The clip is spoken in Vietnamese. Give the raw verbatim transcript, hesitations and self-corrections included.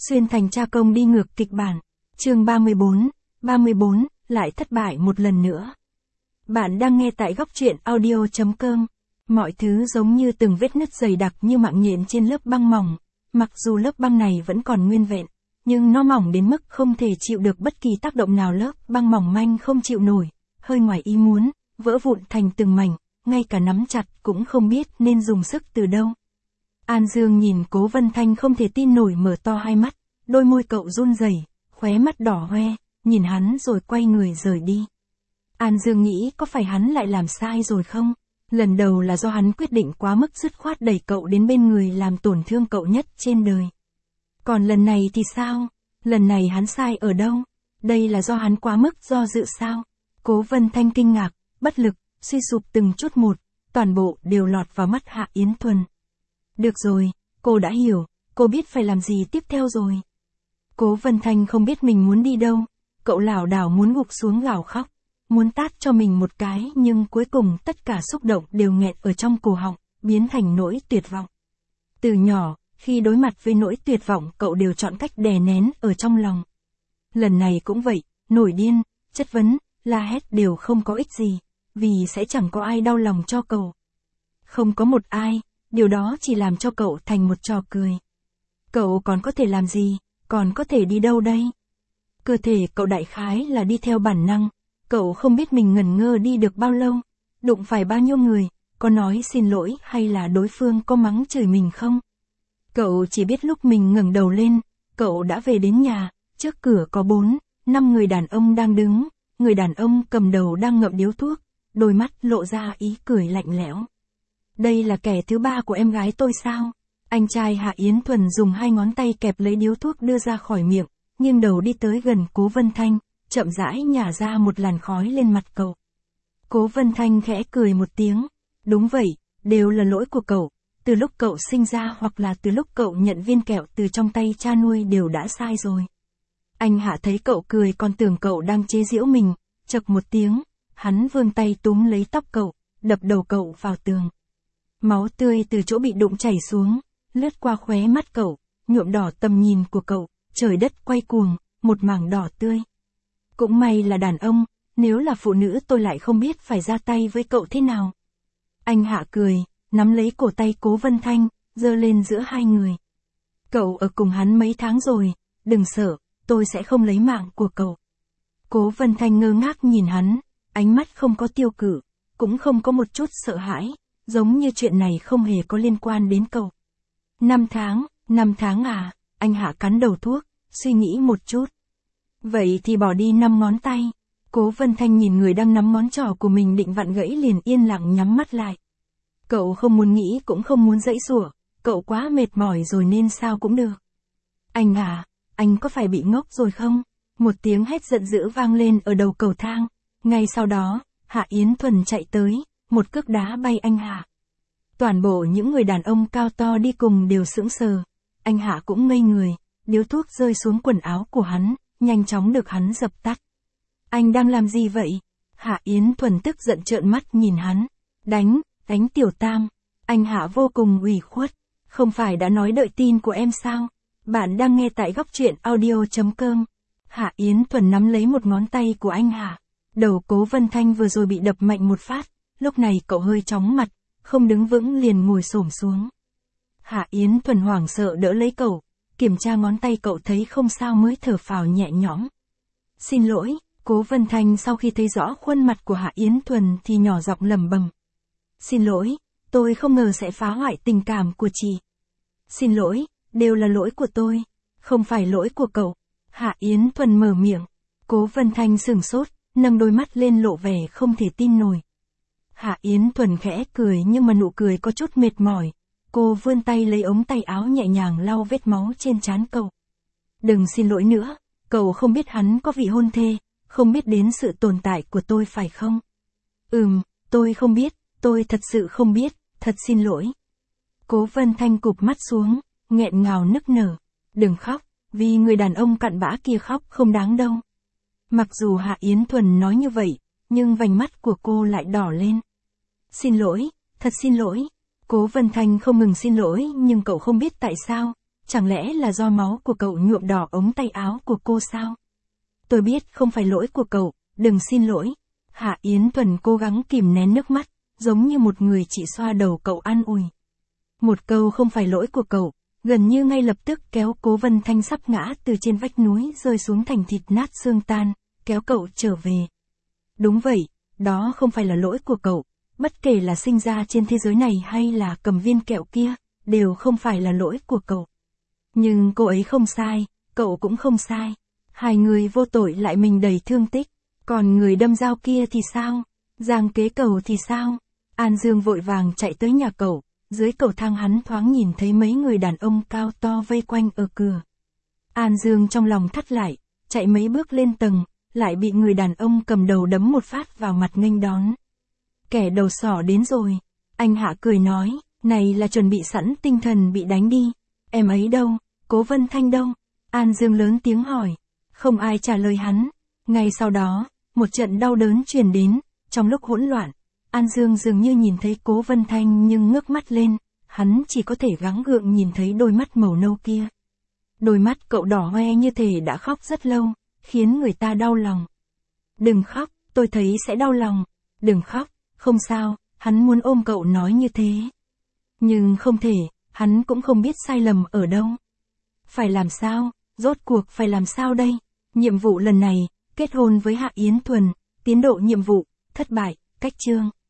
Xuyên thành cha công đi ngược kịch bản. Chương ba mươi bốn, ba mươi bốn, lại thất bại một lần nữa. Bạn đang nghe tại góc truyện audio chấm com. Mọi thứ giống như từng vết nứt dày đặc như mạng nhện trên lớp băng mỏng. Mặc dù lớp băng này vẫn còn nguyên vẹn, nhưng nó mỏng đến mức không thể chịu được bất kỳ tác động nào. Lớp băng mỏng manh không chịu nổi, hơi ngoài ý muốn, vỡ vụn thành từng mảnh, ngay cả nắm chặt cũng không biết nên dùng sức từ đâu. An Dương nhìn Cố Vân Thanh không thể tin nổi, mở to hai mắt, đôi môi cậu run rẩy, khóe mắt đỏ hoe, nhìn hắn rồi quay người rời đi. An Dương nghĩ có phải hắn lại làm sai rồi không? Lần đầu là do hắn quyết định quá mức dứt khoát đẩy cậu đến bên người làm tổn thương cậu nhất trên đời. Còn lần này thì sao? Lần này hắn sai ở đâu? Đây là do hắn quá mức do dự sao? Cố Vân Thanh kinh ngạc, bất lực, suy sụp từng chút một, toàn bộ đều lọt vào mắt Hạ Yến Thuần. Được rồi, cô đã hiểu, cô biết phải làm gì tiếp theo rồi. Cố Vân Thanh không biết mình muốn đi đâu, cậu lảo đảo muốn gục xuống gào khóc, muốn tát cho mình một cái, nhưng cuối cùng tất cả xúc động đều nghẹn ở trong cổ họng, biến thành nỗi tuyệt vọng. Từ nhỏ, khi đối mặt với nỗi tuyệt vọng cậu đều chọn cách đè nén ở trong lòng. Lần này cũng vậy, nổi điên, chất vấn, la hét đều không có ích gì, vì sẽ chẳng có ai đau lòng cho cậu. Không có một ai, điều đó chỉ làm cho cậu thành một trò cười. Cậu còn có thể làm gì, còn có thể đi đâu đây? Cơ thể cậu đại khái là đi theo bản năng, cậu không biết mình ngẩn ngơ đi được bao lâu, đụng phải bao nhiêu người, có nói xin lỗi hay là đối phương có mắng chửi mình không? Cậu chỉ biết lúc mình ngẩng đầu lên, cậu đã về đến nhà, trước cửa có bốn, năm người đàn ông đang đứng, người đàn ông cầm đầu đang ngậm điếu thuốc, đôi mắt lộ ra ý cười lạnh lẽo. Đây là kẻ thứ ba của em gái tôi sao? Anh trai Hạ Yến Thuần dùng hai ngón tay kẹp lấy điếu thuốc đưa ra khỏi miệng, nghiêng đầu đi tới gần Cố Vân Thanh, chậm rãi nhả ra một làn khói lên mặt cậu. Cố Vân Thanh khẽ cười một tiếng, đúng vậy, đều là lỗi của cậu, từ lúc cậu sinh ra hoặc là từ lúc cậu nhận viên kẹo từ trong tay cha nuôi đều đã sai rồi. Anh Hạ thấy cậu cười còn tưởng cậu đang chế giễu mình, chậc một tiếng, hắn vươn tay túm lấy tóc cậu, đập đầu cậu vào tường. Máu tươi từ chỗ bị đụng chảy xuống, lướt qua khóe mắt cậu, nhuộm đỏ tầm nhìn của cậu, trời đất quay cuồng, một mảng đỏ tươi. Cũng may là đàn ông, nếu là phụ nữ tôi lại không biết phải ra tay với cậu thế nào. Anh Hạ cười, nắm lấy cổ tay Cố Vân Thanh, giơ lên giữa hai người. Cậu ở cùng hắn mấy tháng rồi, đừng sợ, tôi sẽ không lấy mạng của cậu. Cố Vân Thanh ngơ ngác nhìn hắn, ánh mắt không có tiêu cự, cũng không có một chút sợ hãi, giống như chuyện này không hề có liên quan đến cậu. Năm tháng, năm tháng à, anh Hạ cắn đầu thuốc, suy nghĩ một chút. Vậy thì bỏ đi năm ngón tay. Cố Vân Thanh nhìn người đang nắm ngón trỏ của mình định vặn gãy liền yên lặng nhắm mắt lại. Cậu không muốn nghĩ cũng không muốn giãy giụa, cậu quá mệt mỏi rồi nên sao cũng được. Anh à, anh có phải bị ngốc rồi không? Một tiếng hét giận dữ vang lên ở đầu cầu thang. Ngay sau đó, Hạ Yến Thuần chạy tới, một cước đá bay anh Hạ. Toàn bộ những người đàn ông cao to đi cùng đều sững sờ. Anh Hạ cũng ngây người, điếu thuốc rơi xuống quần áo của hắn, nhanh chóng được hắn dập tắt. Anh đang làm gì vậy? Hạ Yến Thuần tức giận trợn mắt nhìn hắn. Đánh, đánh Tiểu Tam. Anh Hạ vô cùng ủy khuất. Không phải đã nói đợi tin của em sao? Bạn đang nghe tại góc truyện audio chấm com. Hạ Yến Thuần nắm lấy một ngón tay của anh Hạ. Đầu Cố Vân Thanh vừa rồi bị đập mạnh một phát, lúc này cậu hơi chóng mặt, không đứng vững liền ngồi xổm xuống. Hạ Yến Thuần hoảng sợ đỡ lấy cậu, kiểm tra ngón tay cậu thấy không sao mới thở phào nhẹ nhõm. Xin lỗi, Cố Vân Thanh sau khi thấy rõ khuôn mặt của Hạ Yến Thuần thì nhỏ giọng lẩm bẩm. Xin lỗi, tôi không ngờ sẽ phá hoại tình cảm của chị. Xin lỗi, đều là lỗi của tôi, không phải lỗi của cậu. Hạ Yến Thuần mở miệng, Cố Vân Thanh sửng sốt, nâng đôi mắt lên lộ vẻ không thể tin nổi. Hạ Yến Thuần khẽ cười nhưng mà nụ cười có chút mệt mỏi. Cô vươn tay lấy ống tay áo nhẹ nhàng lau vết máu trên trán cậu. Đừng xin lỗi nữa, cậu không biết hắn có vị hôn thê, không biết đến sự tồn tại của tôi phải không? Ừm, tôi không biết, tôi thật sự không biết, thật xin lỗi. Cố Vân Thanh cụp mắt xuống, nghẹn ngào nức nở. Đừng khóc, vì người đàn ông cặn bã kia khóc không đáng đâu. Mặc dù Hạ Yến Thuần nói như vậy, nhưng vành mắt của cô lại đỏ lên. Xin lỗi, thật xin lỗi. Cố Vân Thanh không ngừng xin lỗi nhưng cậu không biết tại sao, chẳng lẽ là do máu của cậu nhuộm đỏ ống tay áo của cô sao? Tôi biết không phải lỗi của cậu, đừng xin lỗi. Hạ Yến Thuần cố gắng kìm nén nước mắt, giống như một người chị xoa đầu cậu an ủi. Một câu không phải lỗi của cậu, gần như ngay lập tức kéo Cố Vân Thanh sắp ngã từ trên vách núi rơi xuống thành thịt nát xương tan, kéo cậu trở về. Đúng vậy, đó không phải là lỗi của cậu, bất kể là sinh ra trên thế giới này hay là cầm viên kẹo kia, đều không phải là lỗi của cậu. Nhưng cô ấy không sai, cậu cũng không sai. Hai người vô tội lại mình đầy thương tích, còn người đâm dao kia thì sao? Giang Kế Cầu thì sao? An Dương vội vàng chạy tới nhà cậu, dưới cầu thang hắn thoáng nhìn thấy mấy người đàn ông cao to vây quanh ở cửa. An Dương trong lòng thắt lại, chạy mấy bước lên tầng, lại bị người đàn ông cầm đầu đấm một phát vào mặt nghênh đón. Kẻ đầu sỏ đến rồi. Anh Hạ cười nói, này là chuẩn bị sẵn tinh thần bị đánh đi. Em ấy đâu? Cố Vân Thanh đâu? An Dương lớn tiếng hỏi. Không ai trả lời hắn. Ngay sau đó, một trận đau đớn truyền đến, trong lúc hỗn loạn. An Dương dường như nhìn thấy Cố Vân Thanh nhưng ngước mắt lên, hắn chỉ có thể gắng gượng nhìn thấy đôi mắt màu nâu kia. Đôi mắt cậu đỏ hoe như thể đã khóc rất lâu, khiến người ta đau lòng. Đừng khóc, tôi thấy sẽ đau lòng. Đừng khóc, không sao, hắn muốn ôm cậu nói như thế. Nhưng không thể, hắn cũng không biết sai lầm ở đâu. Phải làm sao, rốt cuộc phải làm sao đây? Nhiệm vụ lần này, kết hôn với Hạ Yến Thuần, tiến độ nhiệm vụ, thất bại, cách chương.